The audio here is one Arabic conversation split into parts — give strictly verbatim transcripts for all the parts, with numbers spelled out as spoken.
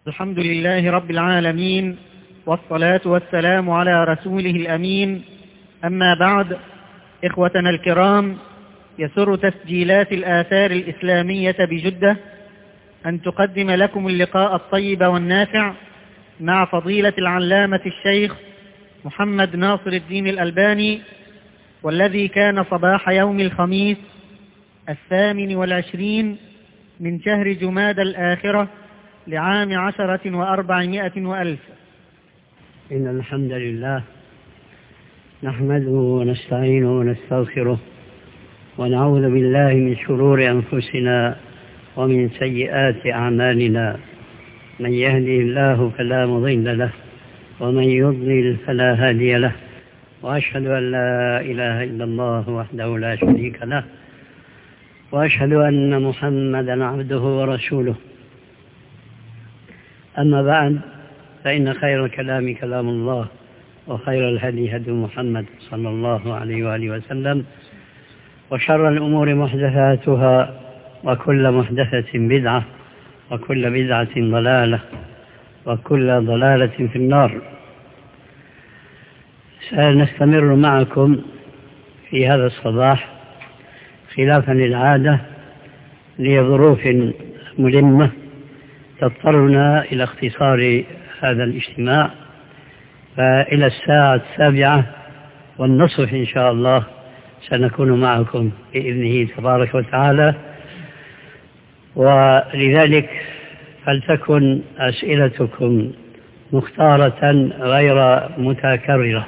الحمد لله رب العالمين، والصلاة والسلام على رسوله الأمين. أما بعد، إخوتنا الكرام، يسر تسجيلات الآثار الإسلامية بجدة أن تقدم لكم اللقاء الطيب والنافع مع فضيلة العلامة الشيخ محمد ناصر الدين الألباني، والذي كان صباح يوم الخميس الثامن والعشرين من شهر جماد الآخرة لعام عشرة وأربعمائة وألف. إن الحمد لله نحمده ونستعينه ونستغفره ونعوذ بالله من شرور أنفسنا ومن سيئات أعمالنا. من يهده الله فلا مضل له ومن يضلل فلا هادي له، وأشهد أن لا إله إلا الله وحده لا شريك له، وأشهد أن محمدا عبده ورسوله. أما بعد، فإن خير الكلام كلام الله، وخير الهدي هدي محمد صلى الله عليه وآله وسلم، وشر الأمور محدثاتها، وكل محدثة بدعة، وكل بدعة ضلالة، وكل ضلالة في النار. سنستمر معكم في هذا الصباح خلافا للعادة لظروف ملمة تضطرنا إلى اختصار هذا الاجتماع، فإلى الساعة السابعة والنصف إن شاء الله سنكون معكم بإذنه تبارك وتعالى. ولذلك فلتكن أسئلتكم مختارة غير متكررة،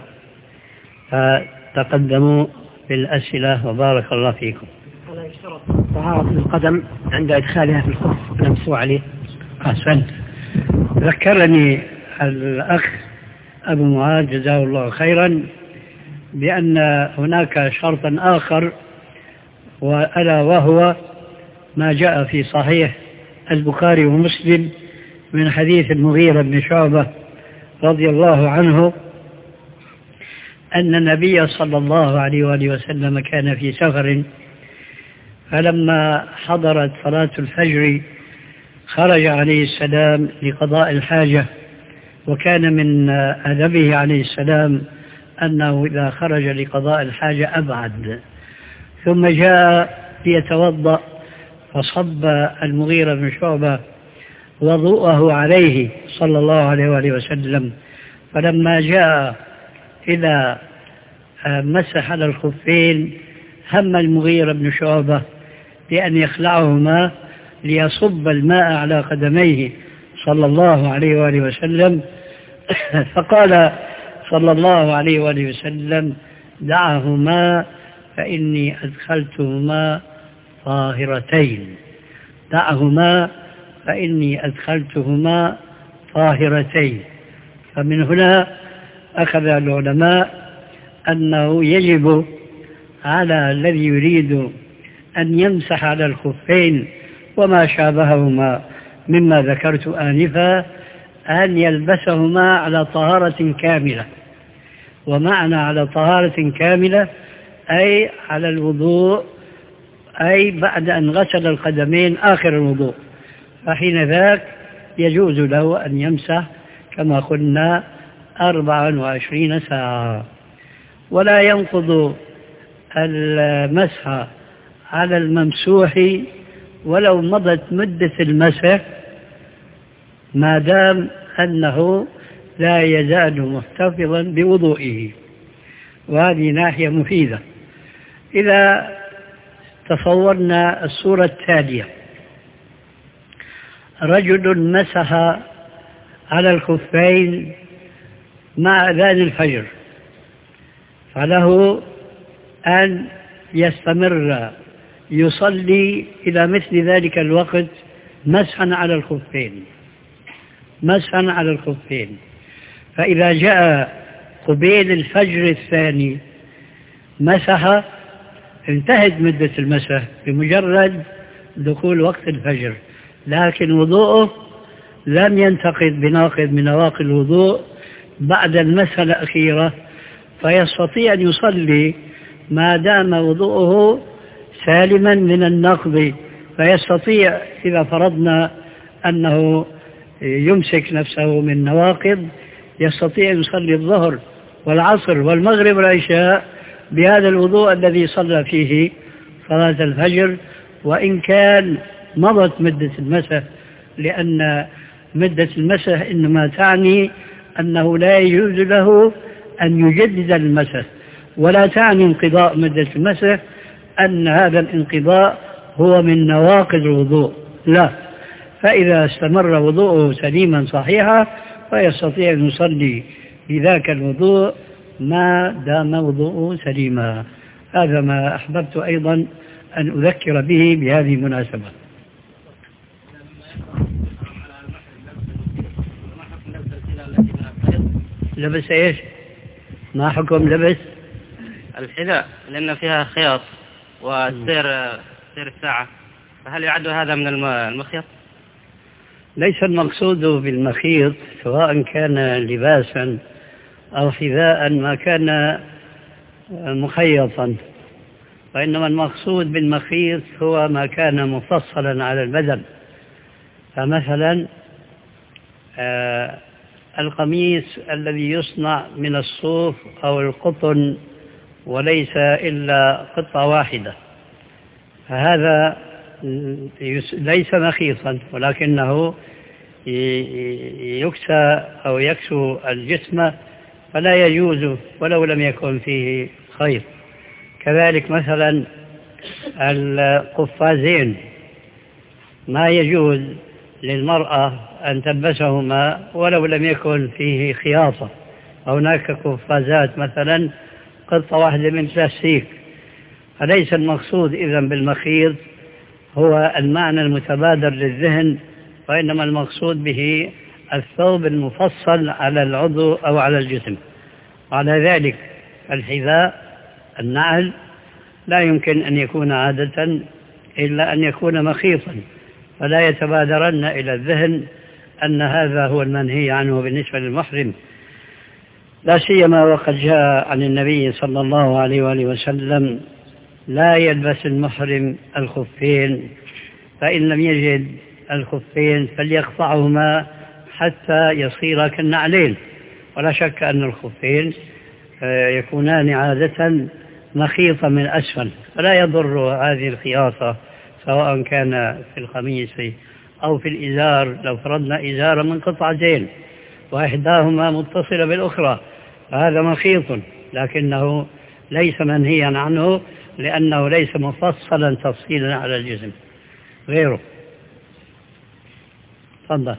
فتقدموا بالأسئلة وبارك الله فيكم. ولا يشترط طهارة القدم عند إدخالها في الخف الممسوح عليه. أحسنت. ذكرني الأخ أبو معاذ جزاه الله خيرا بأن هناك شرطا آخر، وألا وهو ما جاء في صحيح البخاري ومسلم من حديث المغيرة بن شعبة رضي الله عنه أن النبي صلى الله عليه وآله وسلم كان في سفر، فلما حضرت صلاة الفجر خرج عليه السلام لقضاء الحاجة، وكان من أدبه عليه السلام أنه إذا خرج لقضاء الحاجة أبعد، ثم جاء ليتوضأ فصب المغيرة بن شعبة وضوءه عليه صلى الله عليه وآله وسلم. فلما جاء إلى مسح على الخفين هم المغيرة بن شعبة بأن يخلعهما ليصب الماء على قدميه صلى الله عليه وآله وسلم، فقال صلى الله عليه وآله وسلم: دعهما فإني أدخلتهما طاهرتين، دعهما فإني أدخلتهما طاهرتين. فمن هنا أخذ العلماء أنه يجب على الذي يريد أن يمسح على الخفين وما شابههما مما ذكرت آنفا أن يلبسهما على طهارة كاملة. ومعنى على طهارة كاملة أي على الوضوء، أي بعد أن غسل القدمين آخر الوضوء، فحين ذاك يجوز له أن يمسح كما قلنا أربعا وعشرين ساعة. ولا ينقض المسح على الممسوح ولو مضت مدة المسح ما دام أنه لا يزال محتفظا بوضوئه، وهذه ناحية مفيدة. إذا تصورنا الصورة التالية: رجل مسح على الخفين مع أذان الفجر، فله أن يستمر يصلي إلى مثل ذلك الوقت مسحا على الخفين، مسحا على الخفين. فإذا جاء قبيل الفجر الثاني مسح، انتهت مدة المسح بمجرد دخول وقت الفجر، لكن وضوءه لم ينتقد بناقض من نواقض الوضوء بعد المسح الأخيرة، فيستطيع أن يصلي ما دام وضوءه سالما من النقض. فيستطيع إذا فرضنا أنه يمسك نفسه من نواقض يستطيع أن يصلي الظهر والعصر والمغرب والعشاء بهذا الوضوء الذي صلى فيه صلاة الفجر، وإن كان مضت مدة المسح، لأن مدة المسح إنما تعني أنه لا يجوز له أن يجدد المسح، ولا تعني انقضاء مدة المسح أن هذا الانقضاء هو من نواقض الوضوء، لا. فإذا استمر وضوءه سليما صحيحا فيستطيع أن يصلي بذاك الوضوء ما دام وضوءه سليما. هذا ما أحببت أيضا أن أذكر به بهذه المناسبة. لبس إيش؟ ما حكم لبس الحذاء؟ لأن فيها خياط وسير سير الساعة، فهل يعد هذا من المخيط؟ ليس المقصود بالمخيط سواء كان لباسا أو حذاء ما كان مخيطا، وإنما المقصود بالمخيط هو ما كان مفصلا على البدن. فمثلا آه القميص الذي يصنع من الصوف أو القطن وليس إلا قطعة واحدة، فهذا ليس مخيطا ولكنه يكسى أو يكسو الجسم فلا يجوز ولو لم يكن فيه خيط. كذلك مثلا القفازين ما يجوز للمرأة أن تلبسهما ولو لم يكن فيه خياطة. هناك قفازات مثلا قطعة واحدة من بلاستيك، فليس المقصود إذن بالمخيط هو المعنى المتبادر للذهن، وإنما المقصود به الثوب المفصل على العضو أو على الجسم. وعلى ذلك الحذاء النعل لا يمكن أن يكون عادة إلا أن يكون مخيطا، فلا يتبادرن إلى الذهن أن هذا هو المنهي عنه بالنسبة للمحرم، لا سيما وقد جاء عن النبي صلى الله عليه وآله وسلم: لا يلبس المحرم الخفين، فإن لم يجد الخفين فليقطعهما حتى يصير كالنعلين. ولا شك أن الخفين يكونان عادة مخيطة من أسفل، فلا يضر هذه الخياطة سواء كان في القميص أو في الإزار. لو فرضنا إزارا من قطعتين وإحداهما متصلة بالأخرى فهذا مخيط، لكنه ليس منهيا عنه لأنه ليس مفصلا تفصيلا على الجسم غيره. تفضل.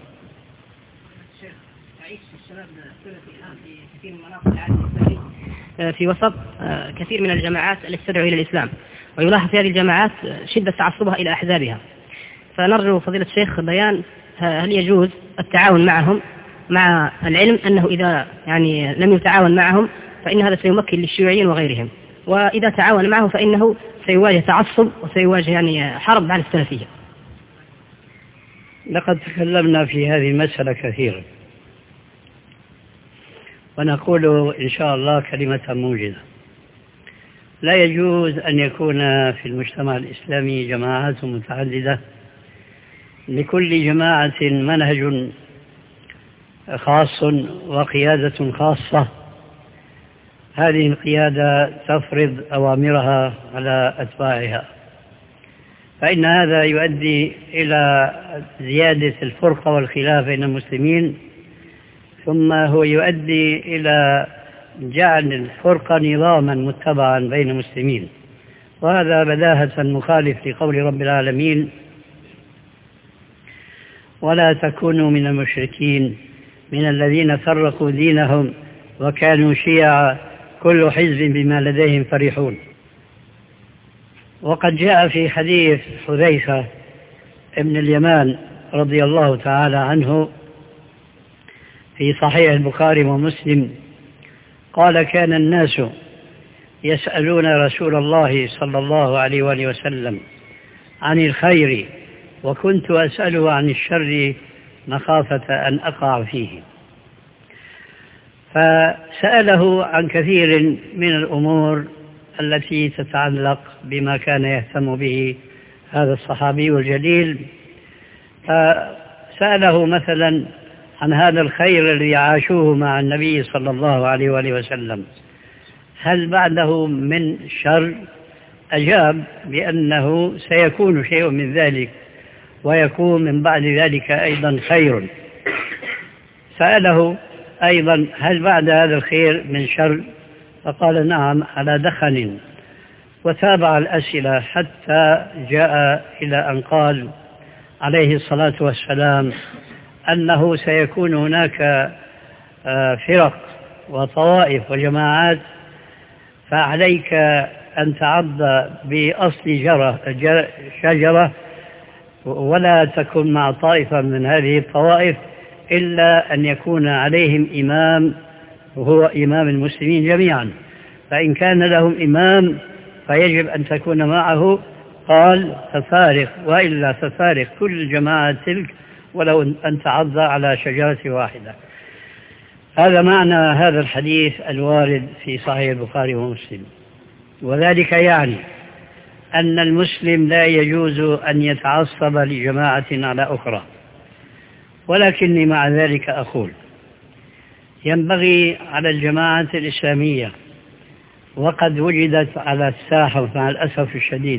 في وسط كثير من الجماعات التي تدعو إلى الإسلام، ويلاحظ في هذه الجماعات شدة تعصبها إلى أحزابها، فنرجو فضيلة الشيخ بيان هل يجوز التعاون معهم مع العلم أنه إذا يعني لم يتعاون معهم فإن هذا سيمكن للشيوعيين وغيرهم، وإذا تعاون معهم فإنه سيواجه تعصب وسيواجه يعني حرب على السلفية. لقد تكلمنا في هذه المسألة كثيرا، ونقول إن شاء الله كلمة موجزة: لا يجوز أن يكون في المجتمع الإسلامي جماعات متعددة لكل جماعة منهج خاص وقيادة خاصة، هذه القيادة تفرض أوامرها على أتباعها، فإن هذا يؤدي إلى زيادة الفرقة والخلاف بين المسلمين، ثم هو يؤدي إلى جعل الفرقة نظاما متبعا بين المسلمين، وهذا بداهة مخالف لقول رب العالمين: ولا تكونوا من المشركين من الذين فرقوا دينهم وكانوا شيعا كل حزب بما لديهم فرحون. وقد جاء في حديث حذيفة ابن اليمان رضي الله تعالى عنه في صحيح البخاري ومسلم قال: كان الناس يسألون رسول الله صلى الله عليه وآله وسلم عن الخير وكنت أسأله عن الشر مخافة أن أقع فيه. فسأله عن كثير من الأمور التي تتعلق بما كان يهتم به هذا الصحابي الجليل، فسأله مثلا عن هذا الخير الذي عاشوه مع النبي صلى الله عليه وآله وسلم هل بعده من شر؟ أجاب بأنه سيكون شيء من ذلك ويكون من بعد ذلك أيضا خير. سأله أيضا هل بعد هذا الخير من شر؟ فقال نعم على دخن. وتابع الأسئلة حتى جاء إلى أن قال عليه الصلاة والسلام أنه سيكون هناك فرق وطوائف وجماعات، فعليك أن تعض بأصل شجرة ولا تكن مع طائفة من هذه الطوائف إلا أن يكون عليهم إمام وهو إمام المسلمين جميعا، فإن كان لهم إمام فيجب أن تكون معه. قال ففارق، وإلا ففارق كل الجماعة تلك ولو أن تعض على شجرة واحدة. هذا معنى هذا الحديث الوارد في صحيح البخاري ومسلم. وذلك يعني أن المسلم لا يجوز أن يتعصب لجماعة على أخرى، ولكني مع ذلك أقول ينبغي على الجماعة الإسلامية، وقد وجدت على الساحة مع الأسف الشديد،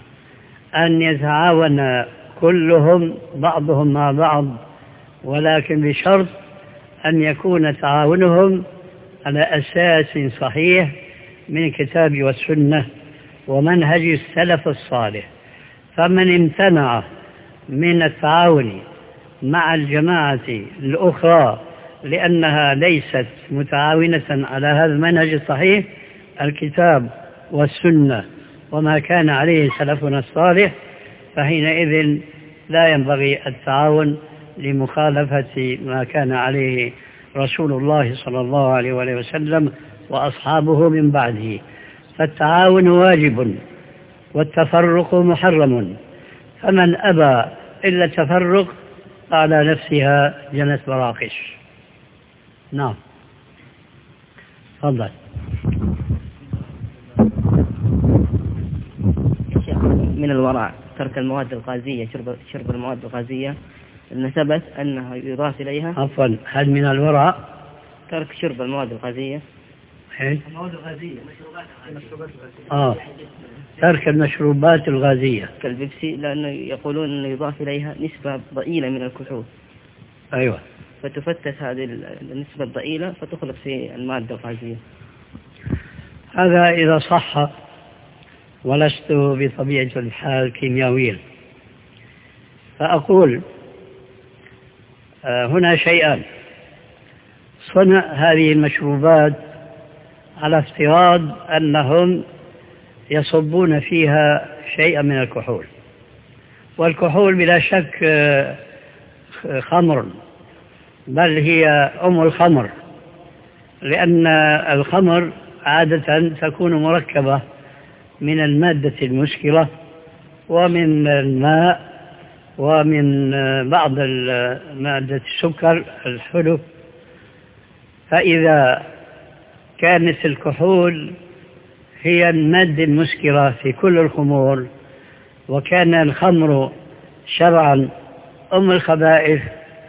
أن يتعاون كلهم بعضهم مع بعض، ولكن بشرط أن يكون تعاونهم على أساس صحيح من الكتاب والسنة ومنهج السلف الصالح. فمن امتنع من التعاون مع الجماعة الأخرى لأنها ليست متعاونة على هذا المنهج الصحيح الكتاب والسنة وما كان عليه سلفنا الصالح، فحينئذ لا ينبغي التعاون لمخالفة ما كان عليه رسول الله صلى الله عليه وسلم وأصحابه من بعده. فالتعاون واجب والتفرق محرم، فمن أبى إلا التفرق على نفسها جنت براقش. نعم تفضل. من الورع ترك المواد الغازية، شرب, شرب المواد الغازية أن ثبت أنها يضاف إليها. عفوا، هل من الورع ترك شرب المواد الغازية؟ المواد الغازية مشروبات آه ترك المشروبات الغازية كالبيبسي، لأنه يقولون أنه يضاف إليها نسبة ضئيلة من الكحول. أيوة، فتفتت هذه النسبة الضئيلة فتخلق في المادة الغازية. هذا إذا صح، ولست بطبيعة الحال كيميائيا. فأقول هنا شيئان: صنع هذه المشروبات على افتراض أنهم يصبون فيها شيئا من الكحول، والكحول بلا شك خمر، بل هي أم الخمر، لأن الخمر عادة تكون مركبة من المادة المسكرة ومن الماء ومن بعض مادة السكر الحلو. فإذا كانت الكحول هي المادة المسكرة في كل الخمور، وكان الخمر شرعا أم الخبائث،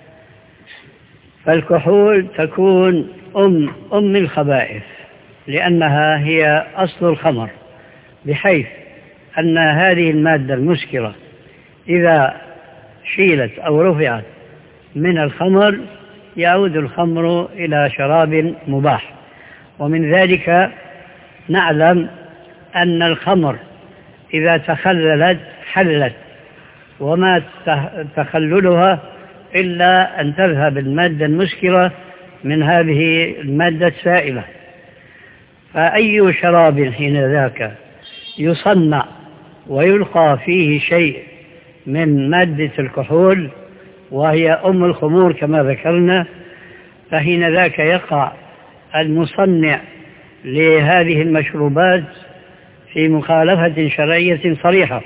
فالكحول تكون أم أم الخبائث، لأنها هي أصل الخمر، بحيث أن هذه المادة المسكرة إذا شيلت أو رفعت من الخمر يعود الخمر إلى شراب مباح. ومن ذلك نعلم أن الخمر إذا تخللت حلت، وما تخللها إلا أن تذهب المادة المسكرة من هذه المادة السائلة. فأي شراب حين ذاك يصنع ويلقى فيه شيء من مادة الكحول وهي أم الخمور كما ذكرنا، فحين ذاك يقع المصنع لهذه المشروبات في مخالفة شرعية صريحة،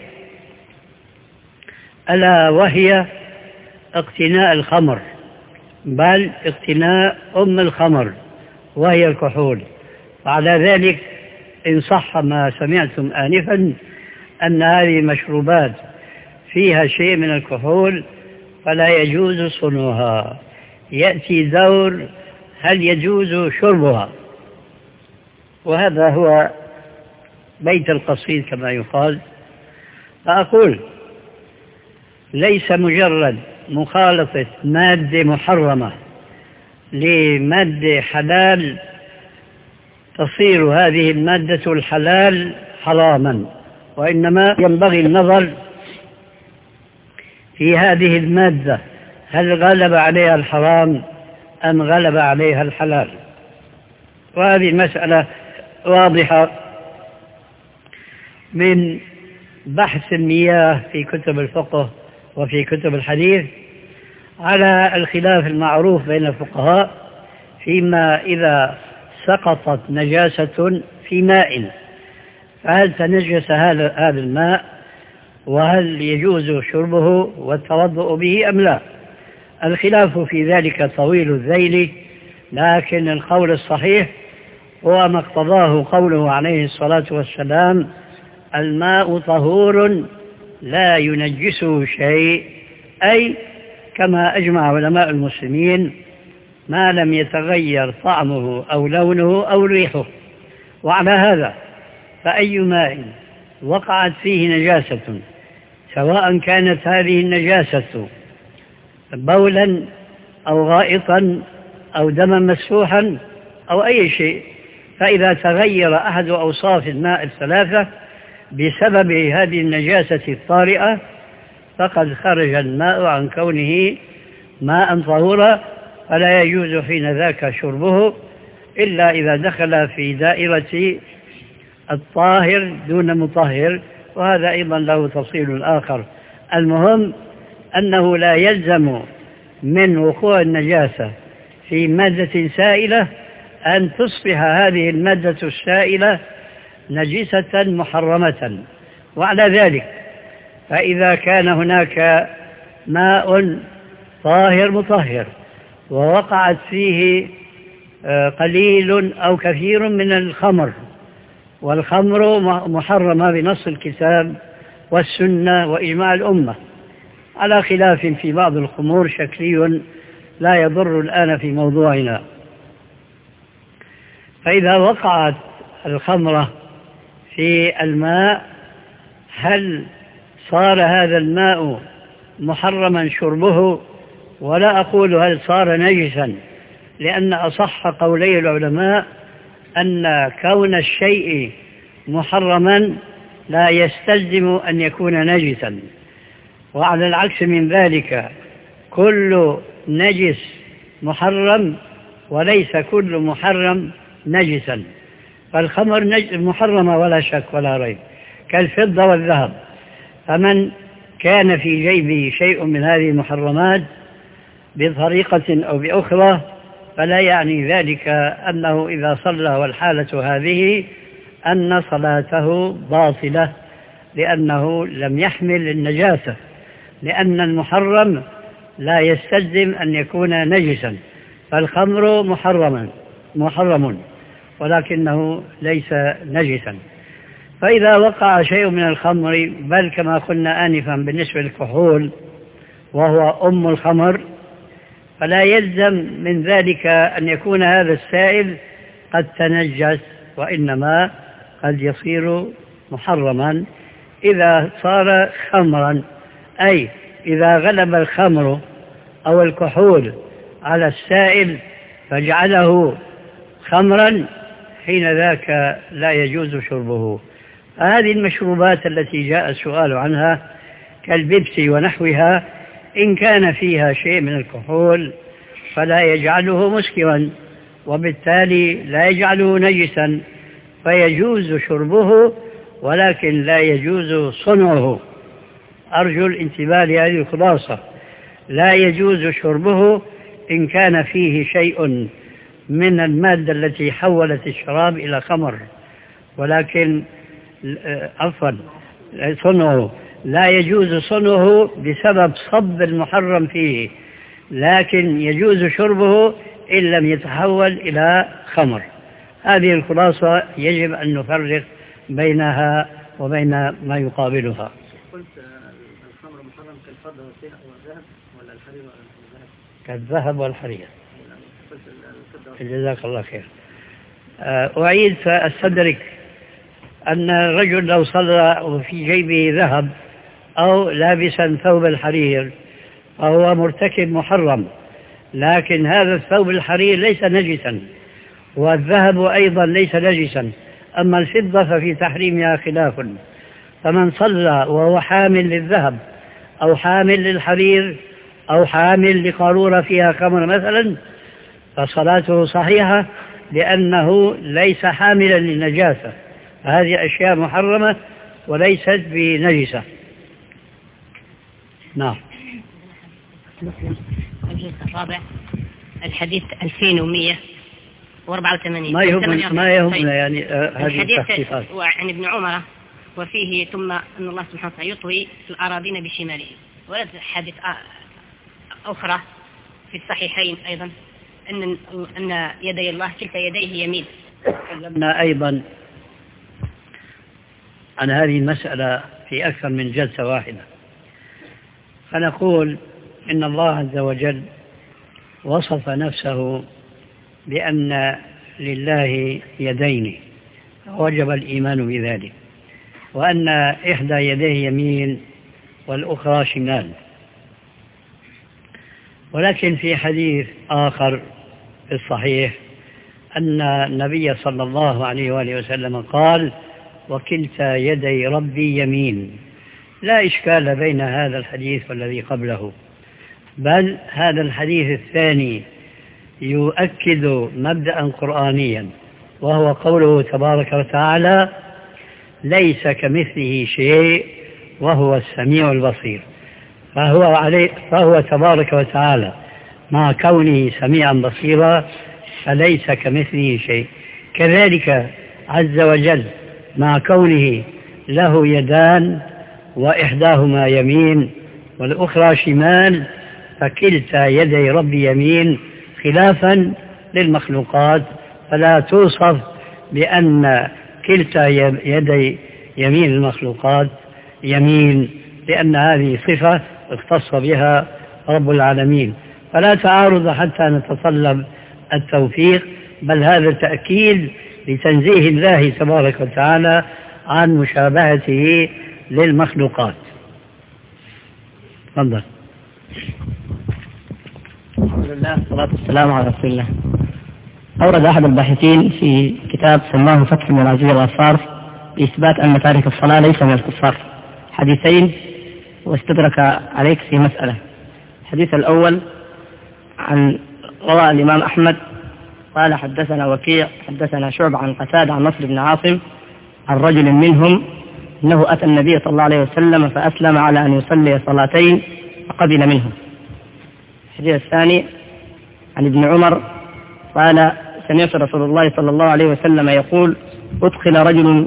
ألا وهي اقتناء الخمر، بل اقتناء أم الخمر وهي الكحول. وعلى ذلك إن صح ما سمعتم آنفا أن هذه المشروبات فيها شيء من الكحول فلا يجوز صنعها، يأتي دور هل يجوز شربها، وهذا هو بيت القصيد كما يقال. فأقول ليس مجرد مخالطة مادة محرمة لمادة حلال تصير هذه المادة الحلال حراما، وإنما ينبغي النظر في هذه المادة هل غلب عليها الحرام أم غلب عليها الحلال. وهذه المسألة واضحة من بحث المياه في كتب الفقه وفي كتب الحديث على الخلاف المعروف بين الفقهاء فيما إذا سقطت نجاسة في ماء فهل تنجس هذا الماء وهل يجوز شربه والتوضؤ به أم لا. الخلاف في ذلك طويل الذيل، لكن القول الصحيح هو ما اقتضاه قوله عليه الصلاة والسلام: الماء طهور لا ينجسه شيء، أي كما أجمع علماء المسلمين ما لم يتغير طعمه أو لونه أو ريحه. وعلى هذا فأي ماء وقعت فيه نجاسة، سواء كانت هذه النجاسة بولا أو غائطا أو دما مسفوحا أو أي شيء، فإذا تغير أحد أوصاف الماء الثلاثة بسبب هذه النجاسة الطارئة فقد خرج الماء عن كونه ماء طهورا، فلا يجوز حين ذاك شربه إلا إذا دخل في دائرة الطاهر دون مطهر، وهذا أيضا له تفصيل آخر. المهم أنه لا يلزم من وقوع النجاسة في مادة سائلة أن تصبح هذه المادة السائلة نجسة محرمة. وعلى ذلك فإذا كان هناك ماء طاهر مطهر ووقعت فيه قليل أو كثير من الخمر، والخمر محرمة بنص الكتاب والسنة وإجماع الأمة، على خلاف في بعض الخمور شكلي لا يضر الآن في موضوعنا. فإذا وقعت الخمرة في الماء هل صار هذا الماء محرما شربه؟ ولا أقول هل صار نجسا، لأن أصح قولي العلماء أن كون الشيء محرما لا يستلزم أن يكون نجسا، وعلى العكس من ذلك كل نجس محرم وليس كل محرم نجسا. فالخمر محرمة ولا شك ولا ريب كالفضة والذهب، فمن كان في جيبه شيء من هذه المحرمات بطريقة أو بأخرى فلا يعني ذلك أنه إذا صلى والحالة هذه أن صلاته باطلة، لأنه لم يحمل النجاسة، لأن المحرم لا يستلزم أن يكون نجسا. فالخمر محرما محرم ولكنه ليس نجسا. فإذا وقع شيء من الخمر، بل كما قلنا آنفا بالنسبة للكحول وهو أم الخمر، فلا يلزم من ذلك أن يكون هذا السائل قد تنجس، وإنما قد يصير محرما إذا صار خمرا، أي إذا غلب الخمر أو الكحول على السائل فجعله خمرا، حين ذاك لا يجوز شربه. هذه المشروبات التي جاء السؤال عنها كالبيبسي ونحوها إن كان فيها شيء من الكحول فلا يجعله مسكرا، وبالتالي لا يجعله نجسا، فيجوز شربه ولكن لا يجوز صنعه. أرجو الانتباه لهذه الخلاصة: لا يجوز شربه إن كان فيه شيء من المادة التي حولت الشراب إلى خمر، ولكن عفوا صنعه لا يجوز صنعه بسبب صب المحرم فيه، لكن يجوز شربه إن لم يتحول إلى خمر. هذه الخلاصة يجب أن نفرق بينها وبين ما يقابلها. قلت الخمر محرم كالفضة والذهب ولا الحرير ولا الذهب؟ كالذهب والحرير. جزاك الله خير. أعيد فأستدرك أن الرجل لو صلى وفي جيبه ذهب أو لابسا ثوب الحرير فهو مرتكب محرم، لكن هذا الثوب الحرير ليس نجسا والذهب أيضا ليس نجسا، أما الفضة ففي تحريمها خلاف. فمن صلى وهو حامل للذهب أو حامل للحرير أو حامل لقارورة فيها خمر مثلا فصلاته صحيحة لأنه ليس حاملا للنجاسة، هذه أشياء محرمة وليست بنجسة. نعم. الجزء الرابع الحديث ألفين ومئة وأربعة وثمانين. ما يهمنا ما يهمنا يعني هذه الحديث عن ابن عمر وفيه ثم أن الله سبحانه وتعالى يطوي الأراضين بشماله. ورد حديث أخرى في الصحيحين أيضا أن أن يدي الله كلتا يديه يمين. تكلمنا أيضا عن هذه المسألة في أكثر من جلسة واحدة، فنقول إن الله عز وجل وصف نفسه بأن لله يدين وجب الإيمان بذلك، وأن إحدى يديه يمين والأخرى شمال. ولكن في حديث آخر في الصحيح أن النبي صلى الله عليه وآله وسلم قال وكلتا يدي ربي يمين. لا إشكال بين هذا الحديث والذي قبله، بل هذا الحديث الثاني يؤكد مبدأ قرآنيا وهو قوله تبارك وتعالى ليس كمثله شيء وهو السميع البصير. فهو, عليه فهو تبارك وتعالى مع كونه سميعا بصيرا فليس كمثله شيء، كذلك عز وجل مع كونه له يدان وإحداهما يمين والأخرى شمال فكلتا يدي ربي يمين، خلافا للمخلوقات فلا توصف بأن كلتا يدي يمين المخلوقات يمين، لأن هذه صفة اختص بها رب العالمين، فلا تعارض حتى نتطلب التوفيق، بل هذا تأكيد لتنزيه الله تبارك وتعالى عن مشابهته للمخلوقات. تفضل. الحمد لله والصلاة والسلام على رسول الله. أورد أحد الباحثين في كتاب سماه فتح المنازل والأصفار بإثبات أن تارك الصلاة ليس من الكفار حديثين، واستدرك عليك في مسألة. الحديث الأول عن روى الإمام أحمد قال حدثنا وكيع حدثنا شعبة عن قتادة عن نصر بن عاصم عن رجل منهم أنه أتى النبي صلى الله عليه وسلم فأسلم على أن يصلي صلاتين فقبل منه. الحديث الثاني عن ابن عمر قال سمعت رسول الله صلى الله عليه وسلم يقول أدخل رجل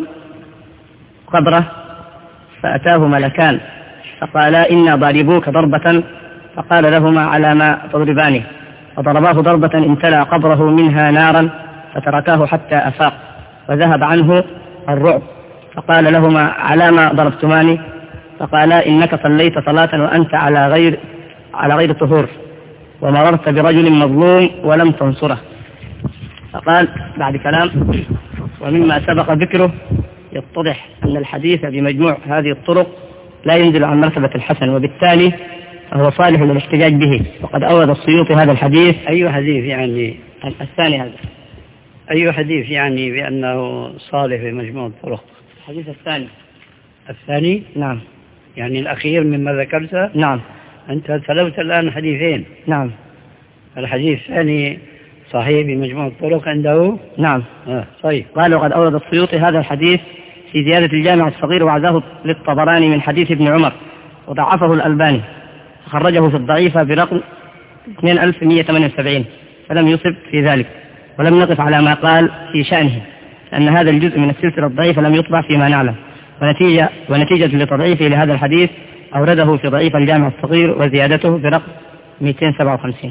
قبره فأتاه ملكان فقالا إنا ضاربوك ضربة، فقال لهما على ما تضربانه، فضرباه ضربة امتلأ قبره منها نارا فتركاه حتى أفاق وذهب عنه الرعب، فقال لهما على ما ضربتماني، فقالا إنك صليت صلاة وأنت على غير على غير طهور ومررت برجل مظلوم ولم تنصره. فقال بعد كلام ومما سبق ذكره يتضح أن الحديث بمجموع هذه الطرق لا ينزل عن مرتبة الحسن، وبالتالي فهو صالح للاحتجاج به. وقد أورد السيوطي هذا الحديث. أي حديث يعني الثاني هذا أي حديث يعني بأنه صالح بمجموع الطرق؟ الحديث الثاني الثاني نعم، يعني الأخير مما ذكرته. نعم. أنت تلوت الآن حديثين. نعم. الحديث الثاني صحيح بمجموع الطرق عنده. نعم. آه. طيب. قال وقد أورد السيوطي هذا الحديث في زيادة الجامع الصغير وعزاه للطبراني من حديث ابن عمر وضعفه الألباني، خرجه في الضعيفة برقم اثنين ألف ومئة وثمانية وسبعين فلم يصب في ذلك، ولم نقف على ما قال في شأنه لأن هذا الجزء من السلسلة الضعيفة لم يطبع فيما نعلم، ونتيجة, ونتيجة لتضعيفه لهذا الحديث أورده في ضعيف الجامع الصغير وزيادته برقم مئتين وسبعة وخمسين.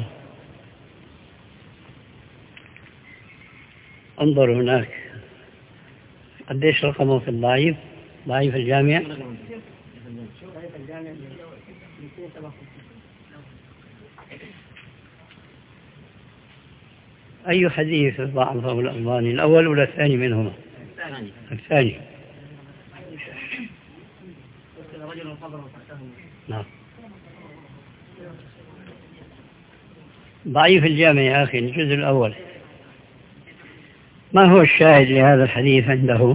انظر هناك قديش رقمه في الضعيف ضعيف الجامع. أي حديث ضعفه الألباني، الأول ولا الثاني منهما؟ الثاني. الثاني. نعم. ضعيف الجامع يا أخي الجزء الأول. ما هو الشاهد لهذا الحديث عنده؟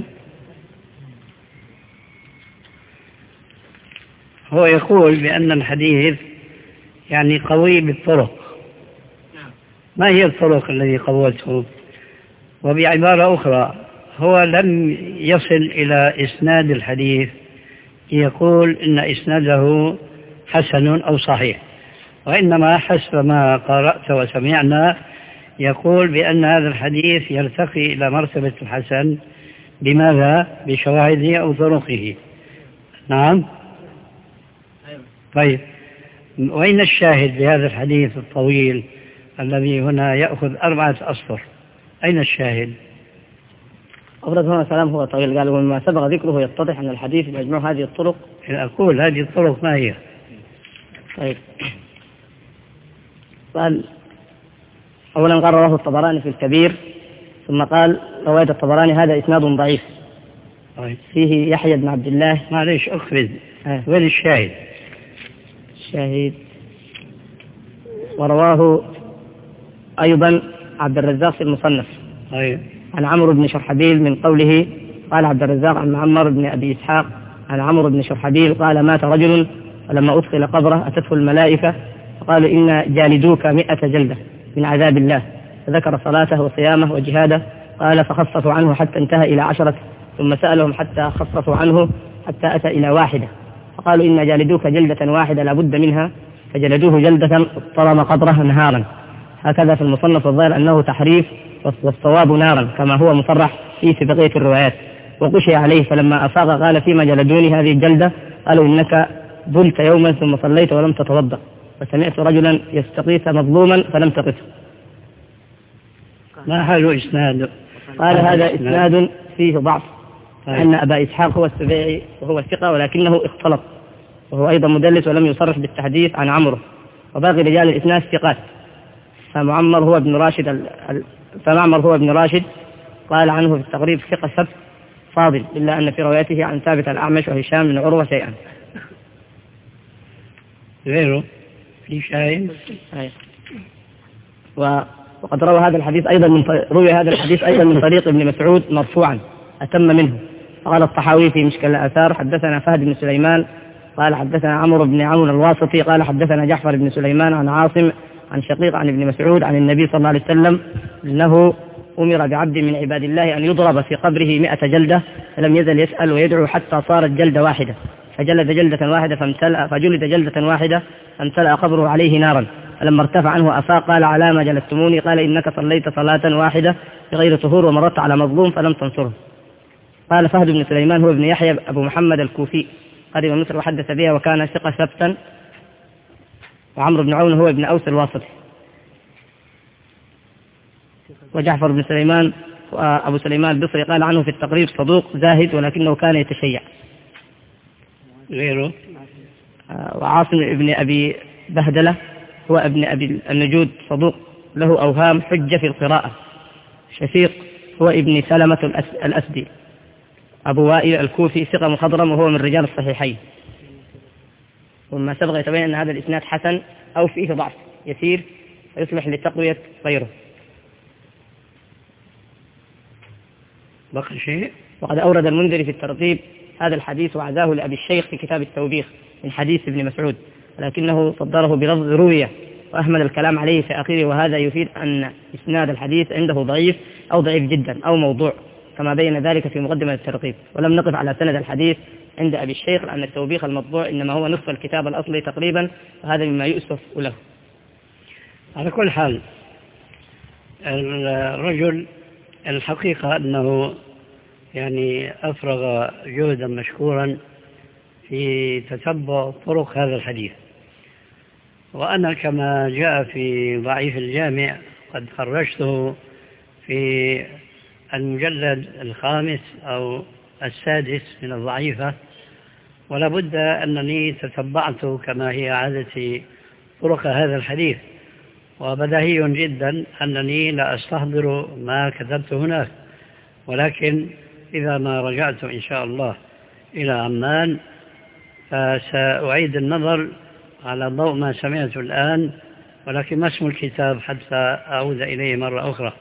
هو يقول بأن الحديث يعني قوي بالطرق. ما هي الطرق التي قوته؟ وبعبارة أخرى هو لم يصل إلى إسناد الحديث يقول إن إسناده حسن أو صحيح، وإنما حسب ما قرأت وسمعنا يقول بأن هذا الحديث يرتقي إلى مرتبة الحسن. بماذا؟ بشواهده أو طرقه. نعم. طيب، وأين الشاهد بهذا الحديث الطويل الذي هنا يأخذ أربعة أسطر؟ أين الشاهد؟ أفرد هنا كلام هو طويل، قال وما سبق ذكره يتضح أن الحديث مجموع هذه الطرق. أقول هذه الطرق ما هي؟ طيب، قال أولا قال رواه الطبراني في الكبير، ثم قال رواية الطبراني هذا إسناد ضعيف. طيب. فيه يحيى بن عبد الله. معليش أخرج وين الشاهد؟ الشاهد ورواه أيضا عبد الرزاق في المصنف. طيب. عن عمرو بن شرحبيل من قوله قال عبد الرزاق عن معمر بن أبي إسحاق عن عمرو بن شرحبيل قال مات رجل فلما أدخل قبره أتته الملائكة فقالوا إن جالدوك مئة جلدة من عذاب الله، فذكر صلاته وصيامه وجهاده. قال فخصصوا عنه حتى انتهى إلى عشرة، ثم سألهم حتى خصصوا عنه حتى أتى إلى واحدة، فقالوا إن جالدوك جلدة واحدة لا بد منها، فجلدوه جلدة اضطرم قبره نهارا. هكذا في المصنف، الظاهر أنه تحريف والصواب نارا كما هو مصرح فيه في بقية الروايات. وقشي عليه فلما أفاق قال فيما جلدوني هذه الجلدة؟ قالوا إنك بلت يوما ثم صليت ولم تتوضأ، فسمعت رجلا يستغيث مظلوما فلم تقته. ما حال إسناد؟ قال هذا إسناد فيه ضعف، أن أبا إسحاق هو السبيعي وهو ثقة ولكنه اختلط، وهو أيضا مدلس ولم يصرح بالتحديث عن عمرو، وباقي رجال الإسناد ثقات. فمعمر هو ابن راشد ال... فمعمر هو ابن راشد قال عنه في التقريب ثقة سبت فاضل، إلا أن في روايته عن ثابت الأعمش وهشام بن عروة شيئا. غيره في شاهد. و... وقد روى هذا الحديث أيضا من روي هذا الحديث أيضا من طريق ابن مسعود مرفوعا أتم منه. قال الطحاوي في مشكل الآثار حدثنا فهد بن سليمان قال حدثنا عمرو بن عون الواسطي قال حدثنا جعفر بن سليمان عن عاصم عن شقيق عن ابن مسعود عن النبي صلى الله عليه وسلم أنه أمر بعبد من عباد الله أن يضرب في قبره مئة جلدة، فلم يزل يسأل ويدعو حتى صارت جلدة واحدة، فجلد جلدة واحدة فامتلأ فجلد جلدة واحدة فامتلأ قبره عليه نارا، فلما ارتفع عنه أفاق قال على ما جلدتموني؟ قال إنك صليت صلاة واحدة بغير طهور ومرت على مظلوم فلم تنصره. قال فهد بن سليمان هو ابن يحيى أبو محمد الكوفي قدم مصر وحدث بها وكان ثقة ثبتا. وعمرو بن عون هو ابن أوس الواسطي. وجعفر بن سليمان وأبو سليمان البصري قال عنه في التقريب صدوق زاهد ولكنه كان يتشيع. غيره. وعاصم ابن أبي بهدلة هو ابن أبي النجود صدوق له أوهام حجة في القراءة. شفيق هو ابن سلمة الأسدي. أبو وائل الكوفي ثقة مخضرم وهو من رجال الصحيحين. وما سبق يتبين أن هذا الإسناد حسن أو فيه ضعف يسير فيصلح لتقوية غيره. بقي شيء. وقد أورد المنذري في الترتيب هذا الحديث وعزاه لأبي الشيخ في كتاب التوبيخ من حديث ابن مسعود، لكنه صدره بلفظ روية وأحمل الكلام عليه في آخره، وهذا يفيد أن إسناد الحديث عنده ضعيف أو ضعيف جدا أو موضوع كما بين ذلك في مقدمة الترتيب. ولم نقف على سند الحديث عند أبي الشيخ لأن التوبيخ المطبوع إنما هو نصف الكتاب الأصلي تقريبا، وهذا مما يؤسف له. على كل حال الرجل الحقيقة أنه يعني أفرغ جهدا مشكورا في تتبع طرق هذا الحديث، وأنا كما جاء في ضعيف الجامع قد خرجته في المجلد الخامس أو السادس من الضعيفة، ولا بد أنني تتبعت كما هي عادتي طرق هذا الحديث، وبديهي جدا أنني لا أستحضر ما كتبت هناك، ولكن إذا ما رجعت إن شاء الله إلى عمان فسأعيد النظر على ضوء ما سمعت الآن، ولكن ما اسم الكتاب حتى أعود إليه مرة أخرى.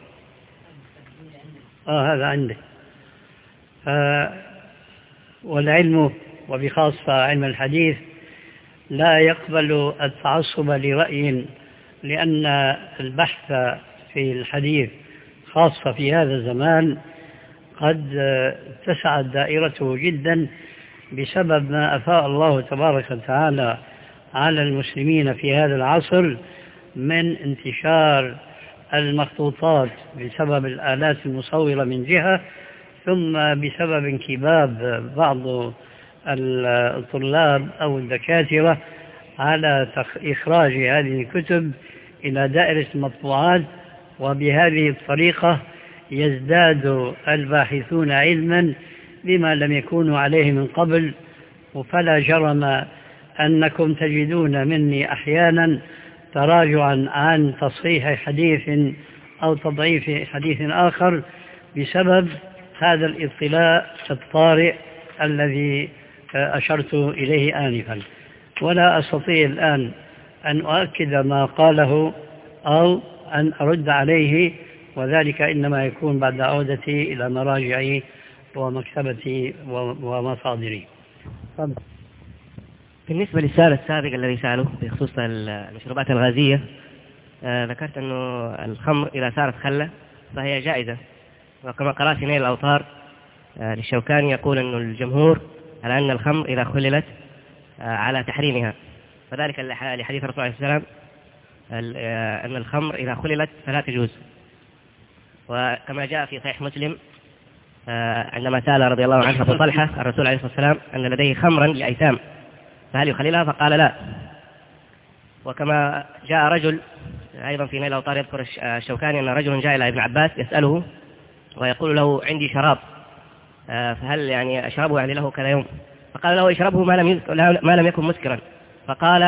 آه هذا عندي. آه والعلم وبخاصة علم الحديث لا يقبل التعصب لرأي، لأن البحث في الحديث خاصة في هذا الزمان قد اتسعت دائرته جدا بسبب ما أفاء الله تبارك وتعالى على المسلمين في هذا العصر من انتشار المخطوطات بسبب الآلات المصورة من جهة، ثم بسبب انكباب بعض الطلاب أو الدكاترة على إخراج هذه الكتب إلى دائرة المطبوعات، وبهذه الطريقة يزداد الباحثون علما بما لم يكونوا عليه من قبل. فلا جرم أنكم تجدون مني أحيانا تراجعا عن تصحيح حديث أو تضعيف حديث آخر بسبب هذا الاطلاع الطارئ الذي أشرت إليه آنفا، ولا أستطيع الآن أن أؤكد ما قاله أو أن أرد عليه، وذلك إنما يكون بعد عودتي إلى مراجعي ومكتبتي ومصادري. بالنسبة للسؤال السابق الذي سأله بخصوص المشروبات الغازية، آه ذكرت أنه الخمر إذا صارت خلة فهي جائزة، وكما قرأت في نيل الأوطار آه للشوكاني يقول أنه الجمهور على أن الخمر إذا خللت آه على تحريمها، فذلك لحديث الرسول عليه السلام آه أن الخمر إذا خللت فلا تجوز. وكما جاء في صحيح مسلم آه عندما سأل رضي الله عنه أبو طلحة الرسول عليه الصلاة والسلام أن لديه خمرا لأيتام فهل يخللها؟ فقال لا. وكما جاء رجل أيضا في نيل الأوطار يذكر الشوكاني أن رجل جاء إلى ابن عباس يسأله ويقول له عندي شراب فهل يعني أشربه يعني له كذا يوم؟ فقال له اشربه ما لم ما لم يكن مسكرا. فقال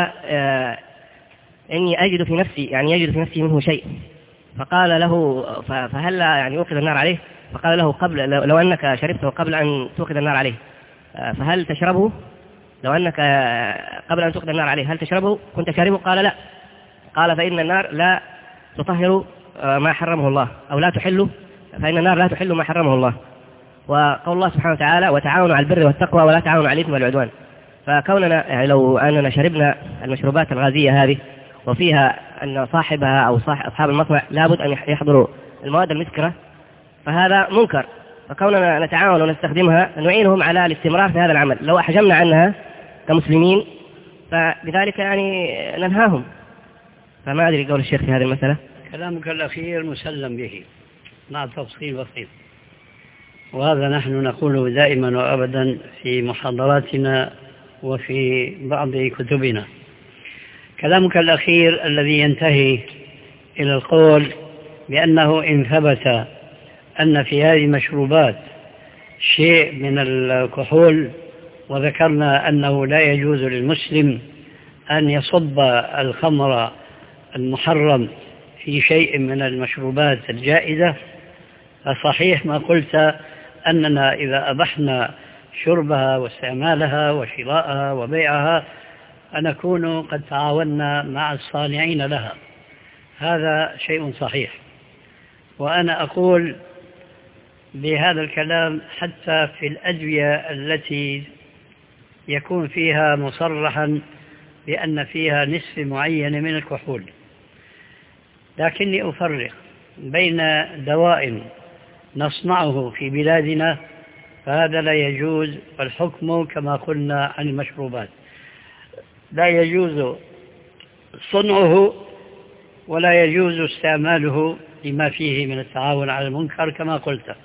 إني أجد في نفسي يعني يجد في نفسي منه شيء. فقال له فهل يعني أوقد النار عليه؟ فقال له قبل لو أنك شربته قبل أن توقد النار عليه فهل تشربه؟ لو أنك قبل أن توقد النار عليه هل تشربه كنت شاربه؟ قال لا. قال فإن النار لا تطهر ما حرمه الله، أو لا تحل، فإن النار لا تحل ما حرمه الله. وقول الله سبحانه وتعالى وتعاونوا على البر والتقوى ولا تعاونوا على الإثم والعدوان. فكوننا يعني لو أننا شربنا المشروبات الغازية هذه وفيها أن صاحبها أو صاحب أصحاب المطمع لابد أن يحضروا المواد المسكرة فهذا منكر، فكوننا نتعاون ونستخدمها نعينهم على الاستمرار في هذا العمل. لو أحجمنا عنها كمسلمين فبذلك يعني ننهاهم. فما أدري قول الشيخ في هذه المسألة. كلامك الأخير مسلم به مع تفصيل بسيط، وهذا نحن نقوله دائما وأبدا في محاضراتنا وفي بعض كتبنا. كلامك الأخير الذي ينتهي إلى القول بأنه إن ثبت أن في هذه المشروبات شيء من الكحول، وذكرنا أنه لا يجوز للمسلم أن يصب الخمر المحرم في شيء من المشروبات الجائزة، فصحيح ما قلت أننا إذا أبحنا شربها واستعمالها وشراءها وبيعها نكون قد تعاوننا مع الصانعين لها، هذا شيء صحيح. وأنا أقول بهذا الكلام حتى في الأدوية التي يكون فيها مصرحا بأن فيها نسبة معينة من الكحول، لكني أفرق بين دواء نصنعه في بلادنا فهذا لا يجوز، والحكم كما قلنا عن المشروبات لا يجوز صنعه ولا يجوز استعماله لما فيه من التعاون على المنكر كما قلت،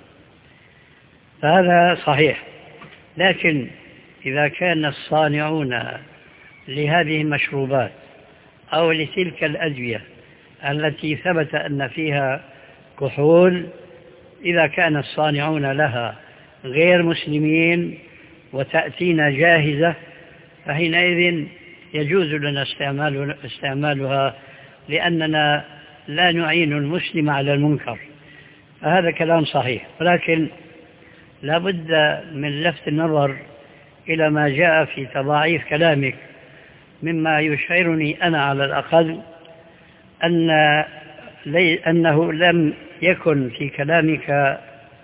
فهذا صحيح. لكن إذا كان الصانعون لهذه المشروبات أو لتلك الأدوية التي ثبت أن فيها كحول، إذا كان الصانعون لها غير مسلمين وتأتينا جاهزة فحينئذ يجوز لنا استعمال استعمالها، لأننا لا نعين المسلم على المنكر، هذا كلام صحيح، ولكن لا بد من لفت النظر إلى ما جاء في تضاعيف كلامك مما يشعرني أنا على الأقل أن أنه لم يكن في كلامك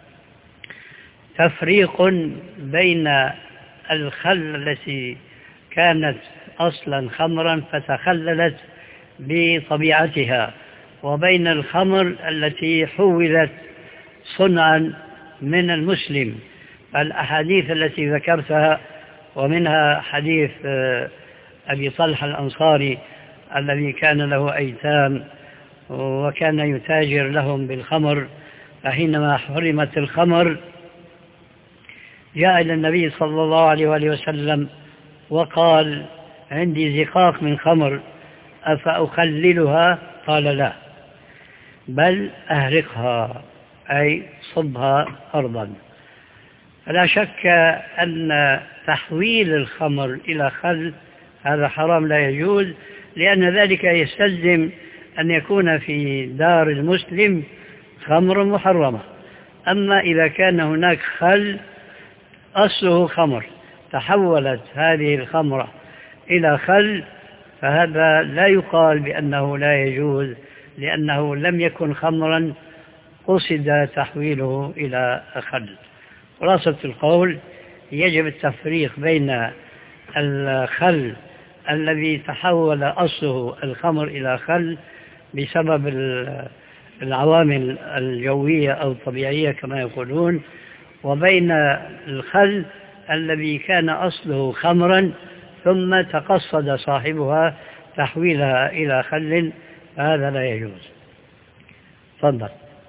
تفريق بين الخل التي كانت أصلا خمرا فتخللت بطبيعتها وبين الخمر التي حولت صنعا من المسلم. الأحاديث التي ذكرتها ومنها حديث أبي طلحة الأنصاري الذي كان له أيتام وكان يتاجر لهم بالخمر، فحينما حرمت الخمر جاء إلى النبي صلى الله عليه وآله وسلم وقال عندي زقاق من خمر أفأخللها؟ قال لا، بل أهرقها، أي صبها أرضا. فلا شك أن تحويل الخمر إلى خل هذا حرام لا يجوز، لأن ذلك يستلزم أن يكون في دار المسلم خمر محرمة. أما إذا كان هناك خل أصله خمر تحولت هذه الخمرة إلى خل فهذا لا يقال بأنه لا يجوز، لأنه لم يكن خمرا قصد تحويله إلى خل. خلاصة القول يجب التفريق بين الخل الذي تحول أصله الخمر إلى خل بسبب العوامل الجوية أو الطبيعية كما يقولون، وبين الخل الذي كان أصله خمرا ثم تقصد صاحبها تحويلها إلى خل، هذا لا يجوز. تفضل.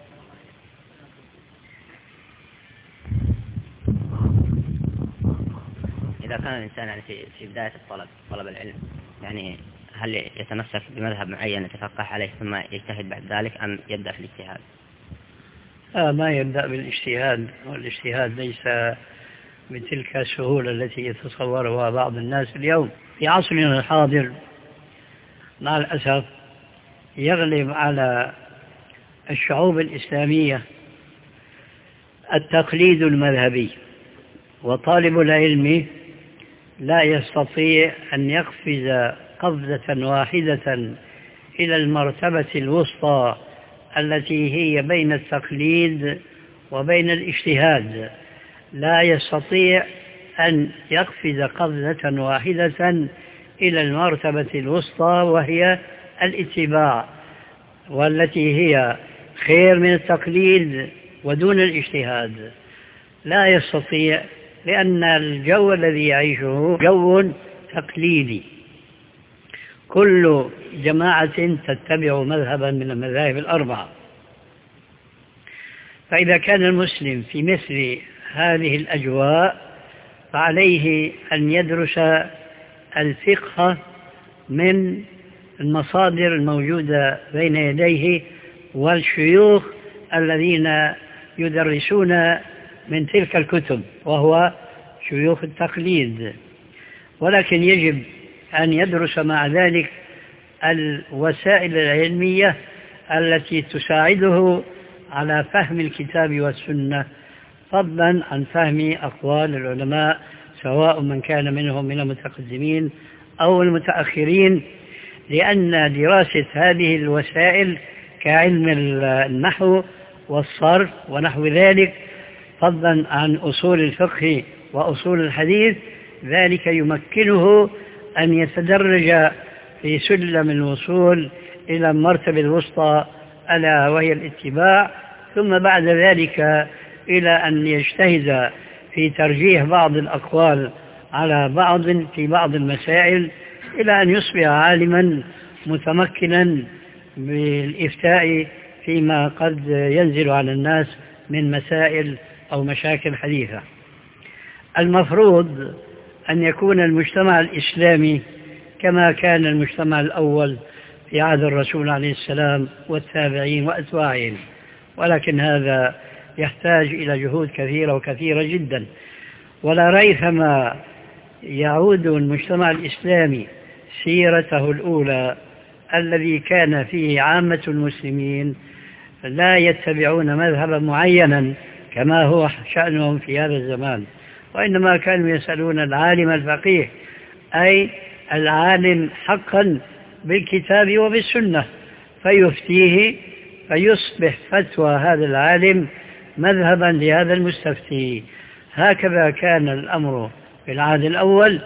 إذا كان الإنسان يعني في في بداية الطلب طلب العلم، يعني هل يتمسك بمذهب معين يتفقه عليه ثم يجتهد بعد ذلك أم يبدأ في الاجتهاد؟ آه ما يبدأ بالاجتهاد، والاجتهاد ليس بتلك السهولة التي يتصورها بعض الناس اليوم. في عصرنا الحاضر مع الأسف يغلب على الشعوب الإسلامية التقليد المذهبي، وطالب العلم لا يستطيع أن يقفز قفزة واحدة إلى المرتبة الوسطى التي هي بين التقليد وبين الاجتهاد، لا يستطيع أن يقفز قفزة واحدة إلى المرتبة الوسطى وهي الاتباع، والتي هي خير من التقليد ودون الاجتهاد. لا يستطيع، لأن الجو الذي يعيشه جو تقليدي، كل جماعة تتبع مذهبا من المذاهب الأربعة. فإذا كان المسلم في مثل هذه الأجواء فعليه أن يدرس الفقه من المصادر الموجودة بين يديه والشيوخ الذين يدرسون من تلك الكتب، وهو شيوخ التقليد. ولكن يجب أن يدرس مع ذلك الوسائل العلمية التي تساعده على فهم الكتاب والسنة، فضلا عن فهم أقوال العلماء سواء من كان منهم من المتقدمين أو المتأخرين، لأن دراسة هذه الوسائل كعلم النحو والصرف ونحو ذلك، فضلا عن أصول الفقه وأصول الحديث، ذلك يمكنه أن يتدرج في سلم الوصول إلى المرتبة الوسطى ألا وهي الاتباع، ثم بعد ذلك إلى أن يجتهد في ترجيح بعض الأقوال على بعض في بعض المسائل، إلى أن يصبح عالما متمكنا بالإفتاء فيما قد ينزل على الناس من مسائل أو مشاكل حديثة. المفروض أن يكون المجتمع الإسلامي كما كان المجتمع الأول في عهد الرسول عليه السلام والتابعين وأتباعهم، ولكن هذا يحتاج إلى جهود كثيرة وكثيرة جدا. ولا ريثما يعود المجتمع الإسلامي سيرته الأولى الذي كان فيه عامة المسلمين لا يتبعون مذهبا معينا كما هو شأنهم في هذا الزمان، وإنما كانوا يسألون العالم الفقيه، أي العالم حقا بالكتاب وبالسنة، فيفتيه فيصبح فتوى هذا العالم مذهبا لهذا المستفتي. هكذا كان الأمر في العهد الأول،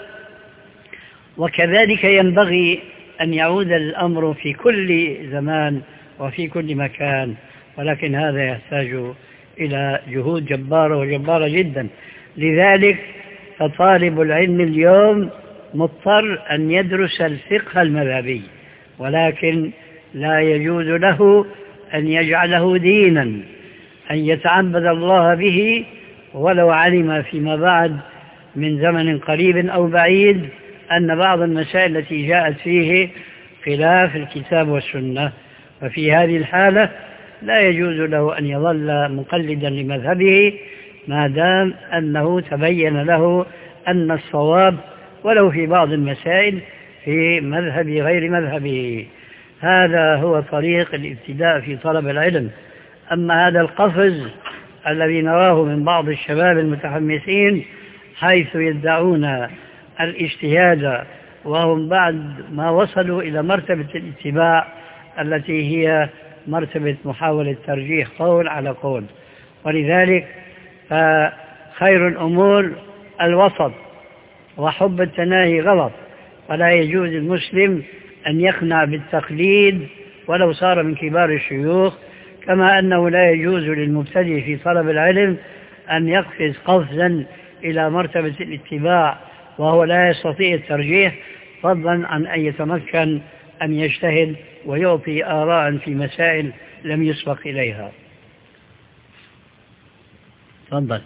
وكذلك ينبغي أن يعود الأمر في كل زمان وفي كل مكان، ولكن هذا يحتاج إلى جهود جبارة وجبارة جدا. لذلك فطالب العلم اليوم مضطر أن يدرس الفقه المذهبي، ولكن لا يجوز له أن يجعله دينا، أن يتعبد الله به ولو علم فيما بعد من زمن قريب أو بعيد أن بعض المسائل التي جاءت فيه خلاف الكتاب والسنة. ففي هذه الحالة لا يجوز له أن يظل مقلدا لمذهبه ما دام أنه تبين له أن الصواب ولو في بعض المسائل في مذهب غير مذهبه. هذا هو طريق الابتداء في طلب العلم. أما هذا القفز الذي نراه من بعض الشباب المتحمسين حيث يدعون الاجتهاد وهم بعد ما وصلوا إلى مرتبة الاتباع التي هي مرتبة محاولة ترجيح قول على قول. ولذلك فخير الأمور الوسط، وحب التناهي غلط، ولا يجوز المسلم أن يقنع بالتقليد ولو صار من كبار الشيوخ، كما أنه لا يجوز للمبتدئ في طلب العلم أن يقفز قفزا إلى مرتبة الاتباع وهو لا يستطيع الترجيح، فضلا عن أن يتمكن أن يجتهد ويعطي آراء في مسائل لم يسبق إليها. تفضل.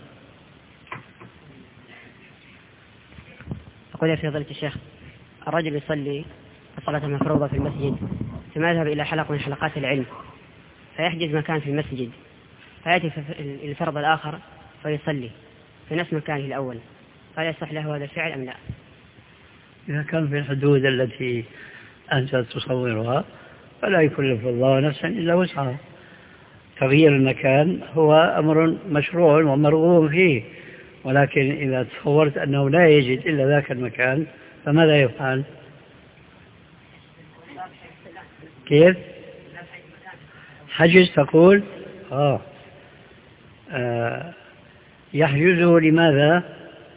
أقول يا فضيلة الشيخ، الرجل يصلي الصلاة المفروضة في المسجد ثم يذهب إلى حلقة من حلقات العلم فيحجز مكان في المسجد، فيأتي الفرض الآخر فيصلي في نفس مكانه الأول، فهل يصح له هذا الفعل أم لا؟ إذا كان في الحدود التي أنت تصورها فلا يكلف الله نفسا إلا وسعها. تغيير المكان هو أمر مشروع ومرغوب فيه، ولكن إذا تصورت أنه لا يجد إلا ذاك المكان فماذا يفعل؟ كيف؟ حجز تقول؟ آه. آه. يحجزه لماذا؟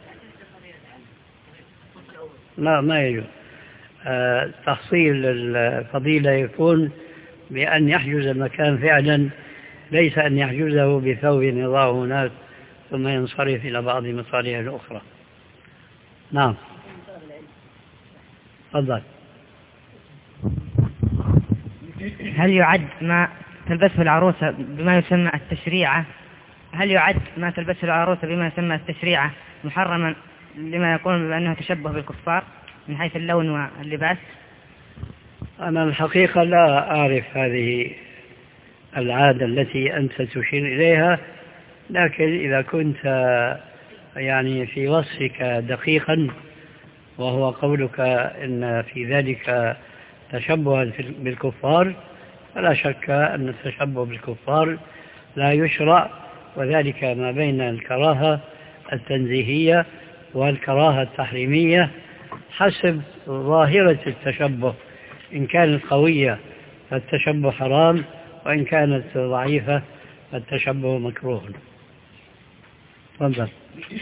لا، ما يجوز. آه. تحصيل الفضيلة يكون بأن يحجز المكان فعلا، ليس أن يحجزه بثوب يضعه هناك ثم ينصرف إلى بعض مصالحه الأخرى. نعم. تفضل. هل يعد ما تلبسه العروسة بما يسمى التشريعة هل يعد ما تلبسه العروسة بما يسمى التشريعة محرما لما يقول بأنه تشبه بالكفار من حيث اللون واللباس؟ أنا الحقيقة لا أعرف هذه العادة التي أنت تشير إليها، لكن إذا كنت يعني في وصفك دقيقا وهو قولك إن في ذلك تشبها بالكفار، فلا شك أن التشبه بالكفار لا يشرع، وذلك ما بين الكراهة التنزيهية والكراهة التحريمية حسب ظاهرة التشبه. إن كانت قوية فالتشبه حرام، وإن كانت ضعيفة فالتشبه مكروه. تفضل.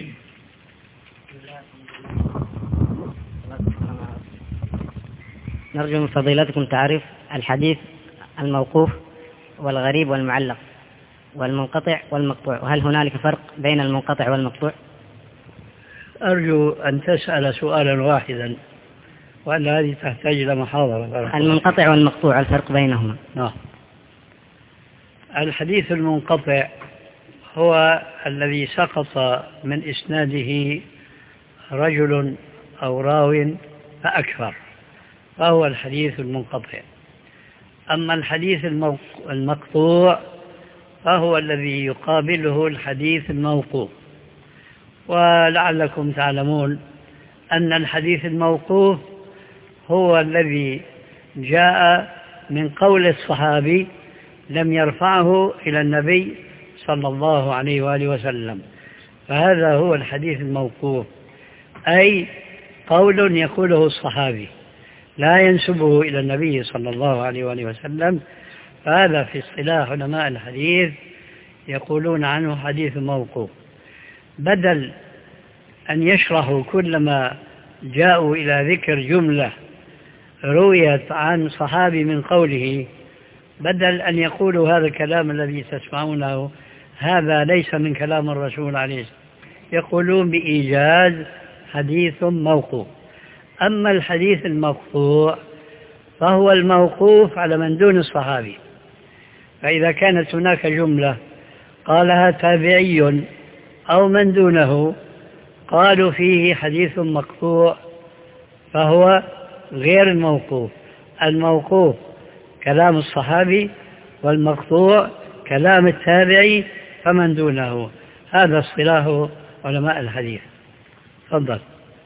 نرجو من فضيلتكم تعريف الحديث الموقوف والغريب والمعلق والمنقطع والمقطوع، وهل هنالك فرق بين المنقطع والمقطوع؟ أرجو أن تسأل سؤالا واحدا، وأن هذه تحتاج إلى محاضرة. المنقطع والمقطوع الفرق بينهما. نعم. الحديث المنقطع هو الذي سقط من إسناده رجل أو راو فأكثر، فهو الحديث المنقطع. أما الحديث المقطوع فهو الذي يقابله الحديث الموقوف. ولعلكم تعلمون أن الحديث الموقوف هو الذي جاء من قول الصحابي لم يرفعه إلى النبي صلى الله عليه وآله وسلم، فهذا هو الحديث الموقوف، أي قول يقوله الصحابي لا ينسبه إلى النبي صلى الله عليه وآله وسلم، فهذا في اصطلاح علماء الحديث يقولون عنه حديث موقوف. بدل أن يشرحوا كلما جاءوا إلى ذكر جملة رويت عن صحابي من قوله، بدل أن يقولوا هذا الكلام الذي تسمعونه هذا ليس من كلام الرسول عليه الصلاة والسلام، يقولون بإيجاز حديث موقوف. أما الحديث المقطوع فهو الموقوف على من دون الصحابي، فإذا كانت هناك جملة قالها تابعي أو من دونه قالوا فيه حديث مقطوع فهو غير الموقوف. الموقوف كلام الصحابي والمقطوع كلام التابعي فمن دونه، هذا اصطلاح علماء الحديث. تفضل.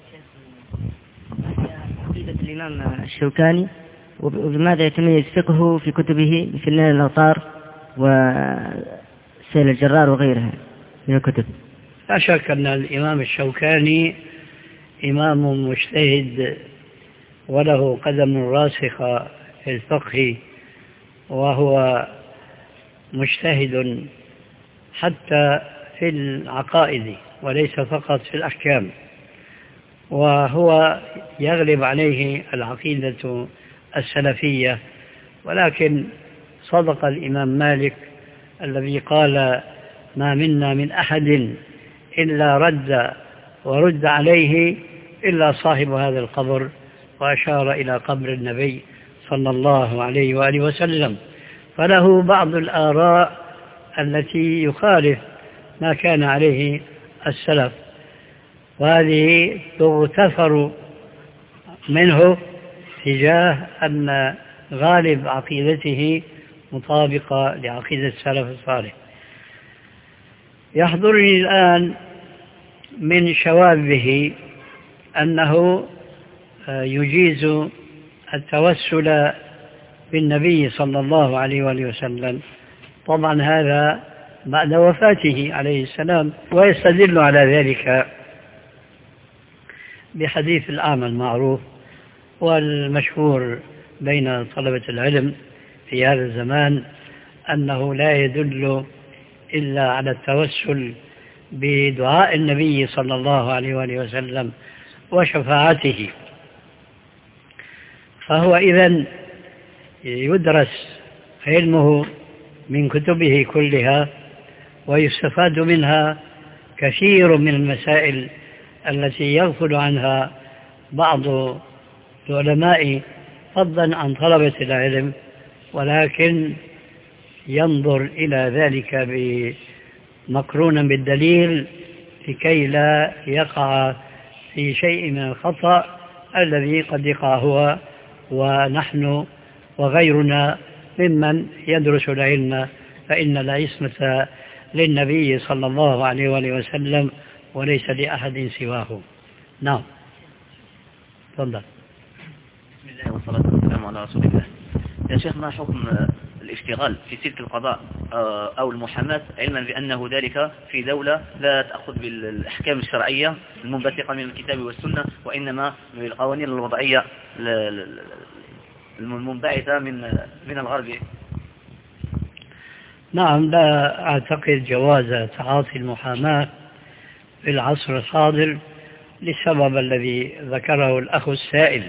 عقيدة الإمام الشوكاني وبماذا يتميز فقهه في كتبه مثل نيل الأوطار وسيل الجرار وغيرها من الكتب؟ لا شك أن الإمام الشوكاني إمام مجتهد وله قدم راسخة في الفقه، وهو مجتهد حتى في العقائد وليس فقط في الأحكام، وهو يغلب عليه العقيدة السلفية. ولكن صدق الإمام مالك الذي قال ما منا من أحد إلا رد ورد عليه إلا صاحب هذا القبر، وأشار إلى قبر النبي صلى الله عليه وآله وسلم، فله بعض الآراء التي يخالف ما كان عليه السلف، وهذه تغتفر منه تجاه أن غالب عقيدته مطابقة لعقيدة السلف الصالح. يحضرني الآن من شوابه أنه يجيز التوسل بالنبي صلى الله عليه وآله وسلم، طبعا هذا بعد وفاته عليه السلام، ويستدل على ذلك بحديث الأعمى المعروف والمشهور بين طلبة العلم في هذا الزمان أنه لا يدل إلا على التوسل بدعاء النبي صلى الله عليه وآله وسلم وشفاعته. فهو إذن يدرس علمه من كتبه كلها ويستفاد منها كثير من المسائل التي يغفل عنها بعض العلماء فضلا عن طلبة العلم، ولكن ينظر إلى ذلك مقرونا بالدليل لكي لا يقع في شيء من الخطأ الذي قد يقع هو ونحن وغيرنا ممن يدرس العلم، فإن العصمة للنبي صلى الله عليه وآله وسلم وليس لأحد سواه. نعم تفضل. بسم الله والصلاة والسلام على رسول الله. يا شيخ، ما حكم الاشتغال في سلك القضاء أو المحاماة علما بأنه ذلك في دولة لا تأخذ بالأحكام الشرعية المنبثقة من الكتاب والسنة، وإنما بالقوانين الوضعية المنبعثة من من الغرب؟ نعم، لا أعتقد جواز تعاطي المحاماة في العصر الحاضر للسبب الذي ذكره الأخ السائل،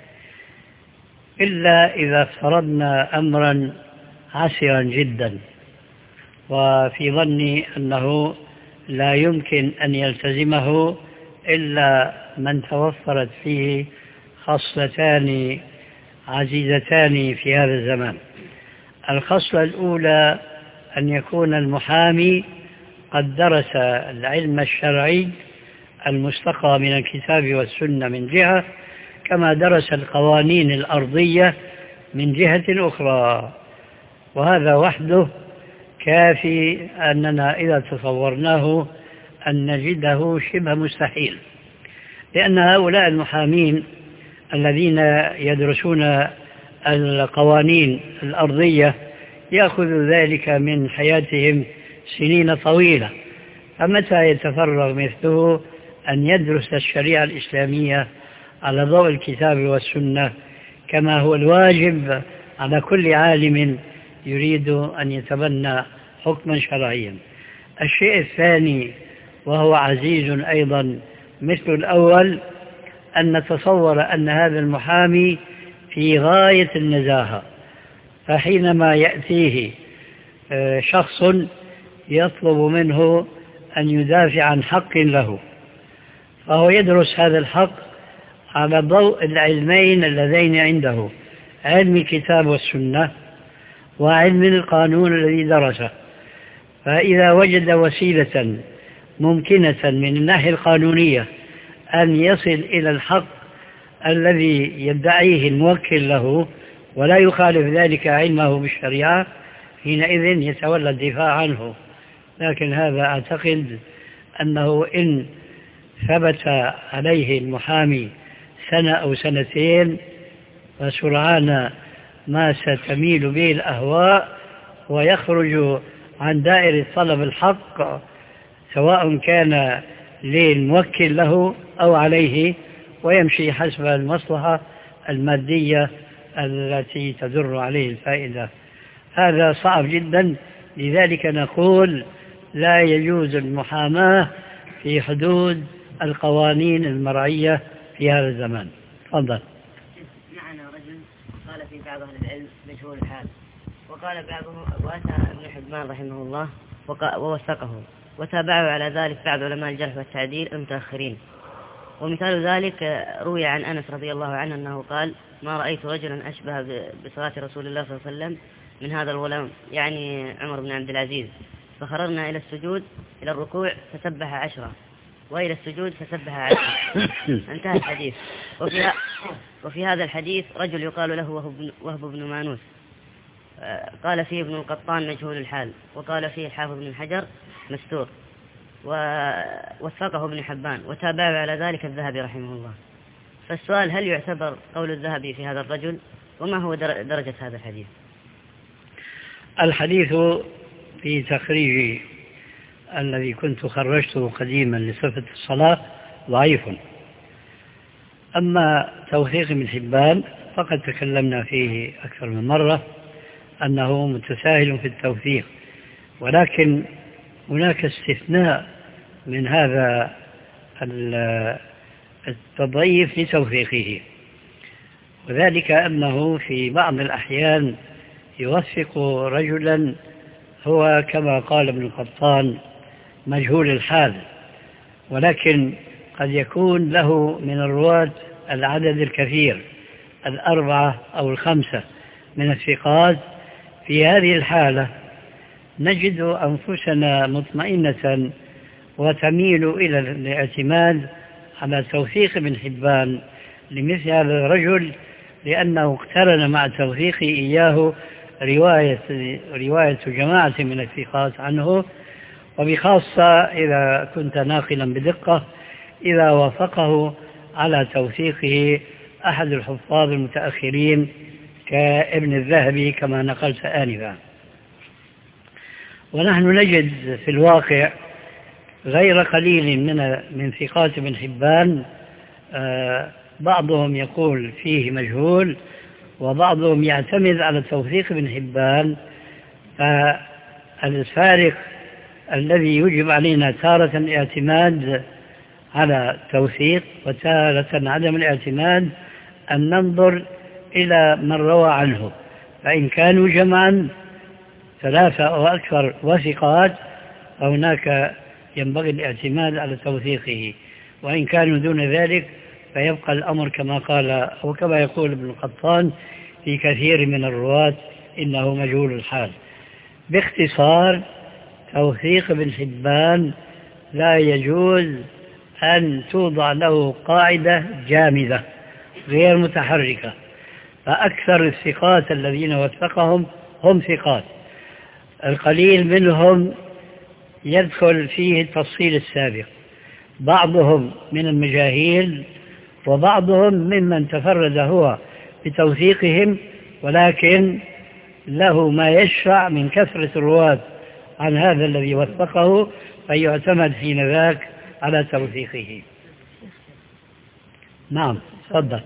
إلا إذا افترضنا أمرا عسرا جدا، وفي ظني أنه لا يمكن أن يلتزمه إلا من توفرت فيه خصلتان عزيزتان في هذا الزمان. الخصلة الأولى أن يكون المحامي قد درس العلم الشرعي المستقى من الكتاب والسنة من جهة، كما درس القوانين الأرضية من جهة أخرى، وهذا وحده كافي أننا إذا تصورناه أن نجده شبه مستحيل، لأن هؤلاء المحامين الذين يدرسون القوانين الأرضية يأخذ ذلك من حياتهم سنين طويلة، فمتى يتفرغ مثله أن يدرس الشريعة الإسلامية على ضوء الكتاب والسنة كما هو الواجب على كل عالم يريد أن يتبنى حكما شرعيا. الشيء الثاني وهو عزيز أيضا مثل الأول، أن نتصور أن هذا المحامي في غاية النزاهة، فحينما يأتيه شخص يطلب منه أن يدافع عن حق له، فهو يدرس هذا الحق على ضوء العلمين اللذين عنده، علم الكتاب والسنة وعلم القانون الذي درسه. فإذا وجد وسيلة ممكنة من الناحية القانونية أن يصل إلى الحق الذي يدعيه الموكل له ولا يخالف ذلك علمه بالشريعة، حينئذ يتولى الدفاع عنه. لكن هذا أعتقد أنه إن ثبت عليه المحامي سنة أو سنتين فسرعان ما ستميل به الأهواء ويخرج عن دائرة طلب الحق، سواء كان للموكل له أو عليه، ويمشي حسب المصلحة المادية التي تدر عليه الفائدة. هذا صعب جدا، لذلك نقول لا يجوز المحاماة في حدود القوانين المرعية في هذا الزمان. تفضل. معنا رجل قال في بعض أهل العلم مجهول الحال، وقال بعضهم وأتى ابن حبان رحمه الله ووثقه، وتابعه على ذلك بعض علماء الجرح والتعديل المتأخرين. ومثال ذلك روي عن أنس رضي الله عنه أنه قال: ما رأيت رجلا أشبه بصلاة رسول الله صلى الله عليه وسلم من هذا الغلام، يعني عمر بن عبد العزيز، فخرجنا إلى السجود إلى الركوع فسبح عشرة، وإلى السجود فسبح عشرة. انتهى الحديث. وفي, وفي هذا الحديث رجل يقال له وهب بن مانوس، قال فيه ابن القطان مجهول الحال، وقال فيه الحافظ بن حجر مستور، ووثقه ابن حبان، وتابعه على ذلك الذهبي رحمه الله. فالسؤال: هل يعتبر قول الذهبي في هذا الرجل؟ وما هو درجة هذا الحديث؟ الحديث في تخريج الذي كنت خرجته قديما لصفة الصلاة ضعيف. أما توثيق ابن حبان فقد تكلمنا فيه أكثر من مرة أنه متساهل في التوثيق، ولكن هناك استثناء من هذا التضعيف لتوثيقه، وذلك أنه في بعض الأحيان يوثق رجلا هو كما قال ابن القطان مجهول الحال، ولكن قد يكون له من الرواة العدد الكثير، الأربعة أو الخمسة من الثقات. في هذه الحالة نجد أنفسنا مطمئنة وتميل إلى الاعتماد على توثيق ابن حبان لمثل هذا الرجل، لأنه اقترن مع توثيقه إياه رواية, رواية جماعة من الثقات عنه، وبخاصة إذا كنت ناقلا بدقة إذا وافقه على توثيقه أحد الحفاظ المتأخرين كابن الذهبي كما نقلت آنفا. ونحن نجد في الواقع غير قليل من من ثقات ابن حبان بعضهم يقول فيه مجهول، وبعضهم يعتمد على توثيق ابن حبان. فالفارق الذي يجب علينا تارة الاعتماد على التوثيق وتارة عدم الاعتماد أن ننظر إلى من روى عنه، فإن كانوا جمعا ثلاثة أو أكثر وثقات فهناك ينبغي الاعتماد على توثيقه، وإن كانوا دون ذلك فيبقى الأمر كما قال أو كما يقول ابن القطان في كثير من الرواة إنه مجهول الحال. باختصار، توثيق ابن حبان لا يجوز أن توضع له قاعدة جامدة غير متحركة، فأكثر الثقات الذين وثقهم هم ثقات، القليل منهم يدخل فيه التفصيل السابق، بعضهم من المجاهيل وبعضهم ممن تفرد هو بتوثيقهم ولكن له ما يشفع من كثرة الرواة عن هذا الذي وثقه، فيعتمد حين ذاك على توثيقه. نعم تفضل.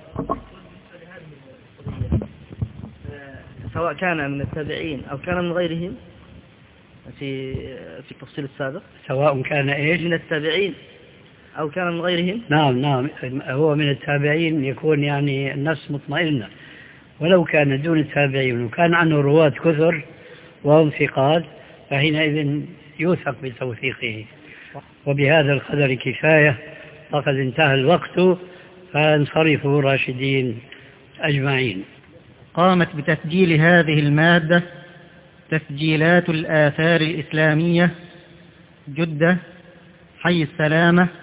سواء كان من التابعين أو كان من غيرهم في في التفصيل السابق، سواء كان إيش من التابعين أو كان من غيرهم. نعم نعم، هو من التابعين يكون يعني النفس مطمئنة، ولو كان دون التابعين وكان عنه رواة كثر وهم ثقات فحينئذ يوثق بتوثيقه. وبهذا القدر كفاية، فقد انتهى الوقت، فانصرفوا راشدين أجمعين. قامت بتسجيل هذه المادة تسجيلات الآثار الإسلامية، جدة، حي السلامة،